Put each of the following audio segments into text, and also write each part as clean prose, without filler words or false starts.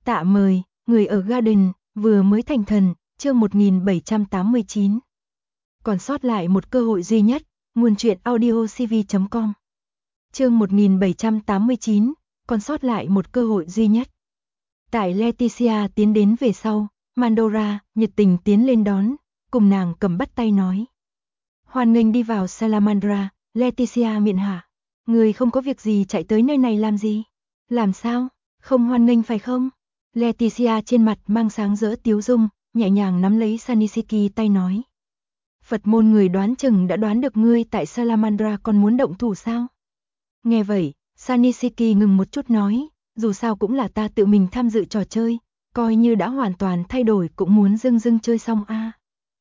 Tạ mời, người ở Garden, vừa mới thành thần, chương 1789. Còn sót lại một cơ hội duy nhất, nguồn truyện audiocv.com. Chương 1789, còn sót lại một cơ hội duy nhất. Tại Leticia tiến đến về sau, Mandora nhiệt tình tiến lên đón, cùng nàng cầm bắt tay nói: "Hoan nghênh đi vào Salamandra." Leticia miệng hạ: "Người không có việc gì chạy tới nơi này làm gì? Làm sao? Không hoan nghênh phải không?" Leticia trên mặt mang sáng rỡ tiếu dung, nhẹ nhàng nắm lấy Sanisiki tay nói: "Phật môn người đoán chừng đã đoán được ngươi tại Salamandra còn muốn động thủ sao?" Nghe vậy, Sanisiki ngừng một chút nói: "Dù sao cũng là ta tự mình tham dự trò chơi, coi như đã hoàn toàn thay đổi cũng muốn dưng chơi xong a."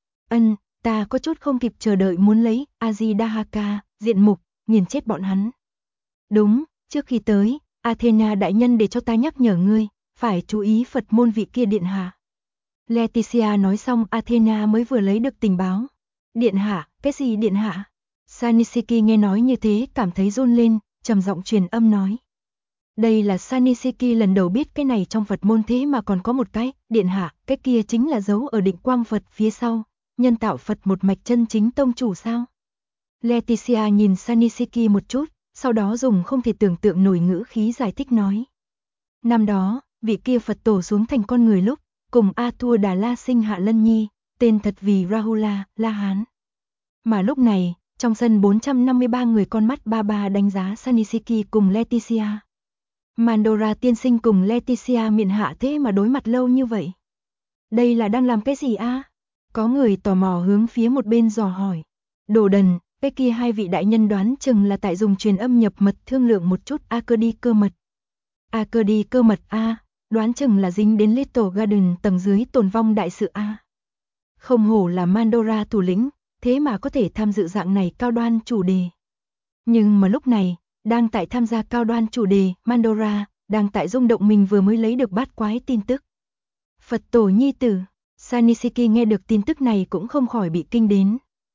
Ta có chút không kịp chờ đợi muốn lấy Azidahaka, diện mục, nghiền chết bọn hắn. Đúng, trước khi tới, Athena đại nhân để cho ta nhắc nhở ngươi, phải chú ý Phật môn vị kia điện hạ. Leticia nói xong Athena mới vừa lấy được tình báo. Điện hạ, cái gì điện hạ? Sanisiki nghe nói như thế cảm thấy run lên, trầm giọng truyền âm nói. Đây là Sanisiki lần đầu biết cái này trong Phật môn thế mà còn có một cái, điện hạ, cái kia chính là dấu ở định quang Phật phía sau, nhân tạo Phật một mạch chân chính tông chủ sao? Leticia nhìn Sanisiki một chút, sau đó dùng không thể tưởng tượng nổi ngữ khí giải thích nói. Năm đó, vị kia Phật tổ xuống thành con người lúc, cùng Athur Đà La sinh hạ Lân Nhi, tên thật vì Rahula, La Hán. Mà lúc này, trong sân 453 người con mắt ba đánh giá Sanisiki cùng Leticia. Mandora tiên sinh cùng Leticia miệng hạ thế mà đối mặt lâu như vậy. Đây là đang làm cái gì a? Có người tò mò hướng phía một bên dò hỏi. Đồ đần, cái kia hai vị đại nhân đoán chừng là tại dùng truyền âm nhập mật thương lượng một chút Akedi cơ mật. Akedi cơ mật a, đoán chừng là dính đến Little Garden tầng dưới tồn vong đại sự a. Không hổ là Mandora thủ lĩnh, thế mà có thể tham dự dạng này cao đoan chủ đề. Nhưng mà lúc này, đang tại tham gia cao đoan chủ đề, Mandora đang tại rung động mình vừa mới lấy được bát quái tin tức. Phật tổ nhi tử, Sanisiki nghe được tin tức này cũng không khỏi bị kinh đến.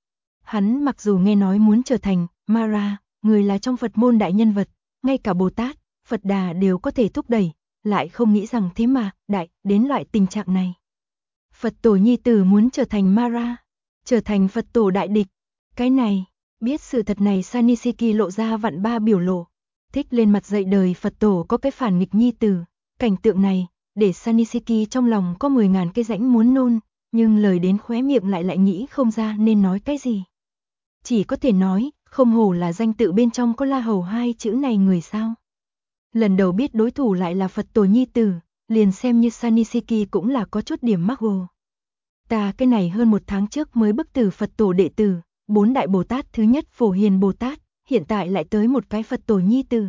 Hắn mặc dù nghe nói muốn trở thành Mara, người là trong Phật môn đại nhân vật, ngay cả Bồ Tát, Phật Đà đều có thể thúc đẩy, lại không nghĩ rằng thế mà đại đến loại tình trạng này. Phật tổ nhi tử muốn trở thành Mara, trở thành Phật tổ đại địch. Cái này, biết sự thật này Sanisiki lộ ra vạn ba biểu lộ, thích lên mặt dạy đời Phật tổ có cái phản nghịch nhi tử. Cảnh tượng này, để Sanisiki trong lòng có 10.000 cái rãnh muốn nôn, nhưng lời đến khóe miệng lại nghĩ không ra nên nói cái gì. Chỉ có thể nói, không hổ là danh tự bên trong có La Hầu hai chữ này người sao. Lần đầu biết đối thủ lại là Phật tổ nhi tử, liền xem như Sanisiki cũng là có chút điểm mắc gồ. Ta cái này hơn một tháng trước mới bức tử Phật tổ đệ tử, 4 đại Bồ Tát thứ nhất Phổ Hiền Bồ Tát, hiện tại lại tới một cái Phật tổ nhi tử.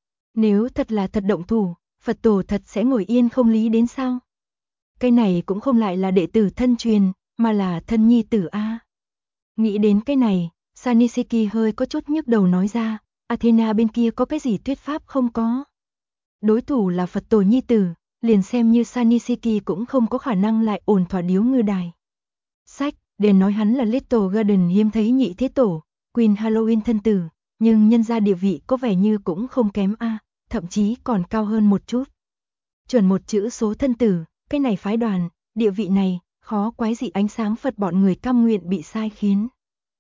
Nếu thật là thật động thủ, Phật tổ thật sẽ ngồi yên không lý đến sao? Cái này cũng không lại là đệ tử thân truyền, mà là thân nhi tử a. Nghĩ đến cái này, Sanisiki hơi có chút nhức đầu nói ra, Athena bên kia có cái gì thuyết pháp không có. Đối thủ là Phật tổ nhi tử, liền xem như Sanisiki cũng không có khả năng lại ổn thỏa điếu ngư đài. Sách, để nói hắn là Little Garden hiếm thấy nhị thế tổ, Queen Halloween thân tử, nhưng nhân gia địa vị có vẻ như cũng không kém a, thậm chí còn cao hơn một chút. Chuẩn một chữ số thân tử, cái này phái đoàn, địa vị này, khó quái dị ánh sáng Phật bọn người cam nguyện bị sai khiến.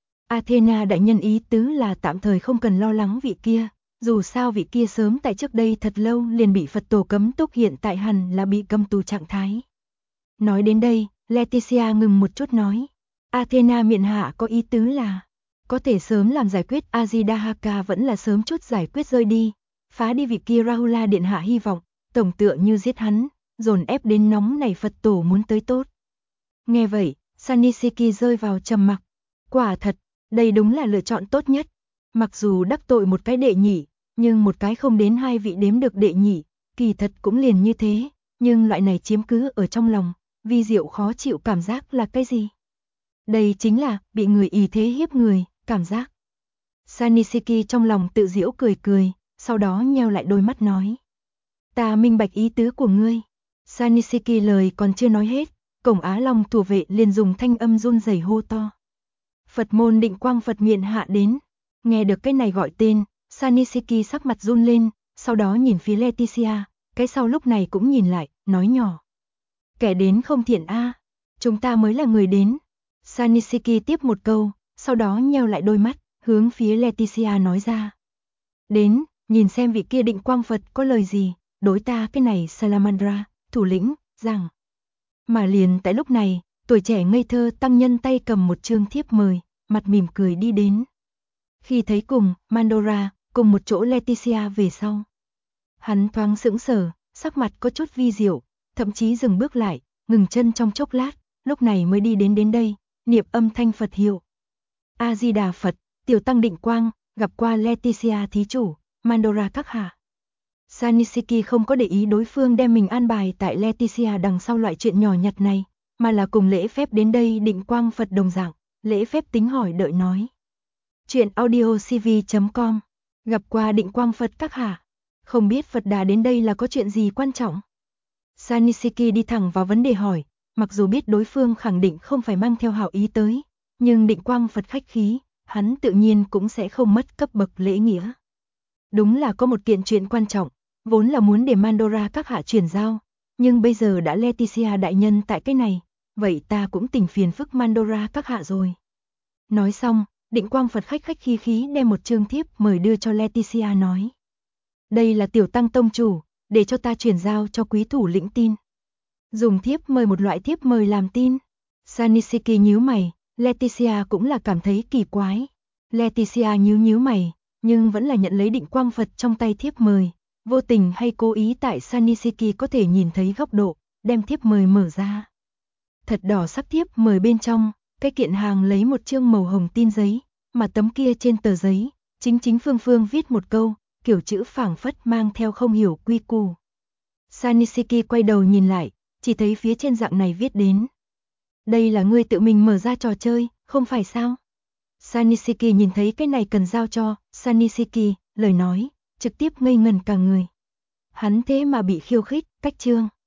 Athena đại nhân ý tứ là tạm thời không cần lo lắng vị kia, dù sao vị kia sớm tại trước đây thật lâu liền bị Phật tổ cấm túc, hiện tại hẳn là bị cầm tù trạng thái. Nói đến đây, Leticia ngừng một chút nói, Athena miệng hạ có ý tứ là, có thể sớm làm giải quyết Azidahaka vẫn là sớm chút giải quyết rơi đi, phá đi vị kia Rahula điện hạ hy vọng, tổng tựa như giết hắn, dồn ép đến nóng này Phật tổ muốn tới tốt. Nghe vậy, Sanisiki rơi vào trầm mặc, quả thật, đây đúng là lựa chọn tốt nhất. Mặc dù đắc tội một cái đệ nhị, nhưng một cái không đến hai vị đếm được đệ nhị, kỳ thật cũng liền như thế, nhưng loại này chiếm cứ ở trong lòng, vi diệu khó chịu cảm giác là cái gì? Đây chính là bị người ý thế hiếp người, cảm giác. Sanisiki trong lòng tự giễu cười, sau đó nheo lại đôi mắt nói. Ta minh bạch ý tứ của ngươi. Sanisiki lời còn chưa nói hết, cổng Á Long thủ vệ liền dùng thanh âm run rẩy hô to. Phật môn định quang Phật miện hạ đến. Nghe được cái này gọi tên, Sanisiki sắc mặt run lên, sau đó nhìn phía Leticia, cái sau lúc này cũng nhìn lại, nói nhỏ. Kẻ đến không thiện a, chúng ta mới là người đến. Sanisiki tiếp một câu, sau đó nheo lại đôi mắt, hướng phía Leticia nói ra. Đến, nhìn xem vị kia Định Quang Phật có lời gì, đối ta cái này Salamandra, thủ lĩnh, rằng. Mà liền tại lúc này, tuổi trẻ ngây thơ tăng nhân tay cầm một chương thiếp mời, mặt mỉm cười đi đến. Khi thấy cùng, Mandora, cùng một chỗ Leticia về sau. Hắn thoáng sững sờ, sắc mặt có chút vi diệu, thậm chí dừng bước lại, ngừng chân trong chốc lát, lúc này mới đi đến đây, niệm âm thanh Phật hiệu. A-di-đà Phật, tiểu tăng Định Quang, gặp qua Leticia thí chủ, Mandora các hạ. Sanisiki không có để ý đối phương đem mình an bài tại Leticia đằng sau loại chuyện nhỏ nhặt này, mà là cùng lễ phép đến đây Định Quang Phật đồng dạng, lễ phép tính hỏi đợi nói. Chuyện audiocv.com, gặp qua Định Quang Phật các hạ, không biết Phật Đà đến đây là có chuyện gì quan trọng? Sanisiki đi thẳng vào vấn đề hỏi, mặc dù biết đối phương khẳng định không phải mang theo hảo ý tới, nhưng Định Quang Phật khách khí, hắn tự nhiên cũng sẽ không mất cấp bậc lễ nghĩa. Đúng là có một kiện chuyện quan trọng, vốn là muốn để Mandora các hạ chuyển giao, nhưng bây giờ đã Leticia đại nhân tại cái này, vậy ta cũng tình phiền phức Mandora các hạ rồi. Nói xong, Định Quang Phật khách khí đem một chương thiếp mời đưa cho Leticia nói. Đây là tiểu tăng tông chủ, để cho ta chuyển giao cho quý thủ lĩnh tin. Dùng thiếp mời một loại thiếp mời làm tin. Sanisiki nhíu mày, Leticia cũng là cảm thấy kỳ quái. Leticia nhíu mày, nhưng vẫn là nhận lấy Định Quang Phật trong tay thiếp mời, vô tình hay cố ý tại Sanisiki có thể nhìn thấy góc độ, đem thiếp mời mở ra. Thật đỏ sắc thiếp mời bên trong, cái kiện hàng lấy một chương màu hồng tin giấy, mà tấm kia trên tờ giấy, chính phương viết một câu, kiểu chữ phảng phất mang theo không hiểu quy củ. Sanisiki quay đầu nhìn lại, chỉ thấy phía trên dạng này viết đến. Đây là ngươi tự mình mở ra trò chơi, không phải sao? Sanisiki nhìn thấy cái này cần giao cho, Sanisiki, lời nói, trực tiếp ngây ngần cả người. Hắn thế mà bị khiêu khích, cách chương.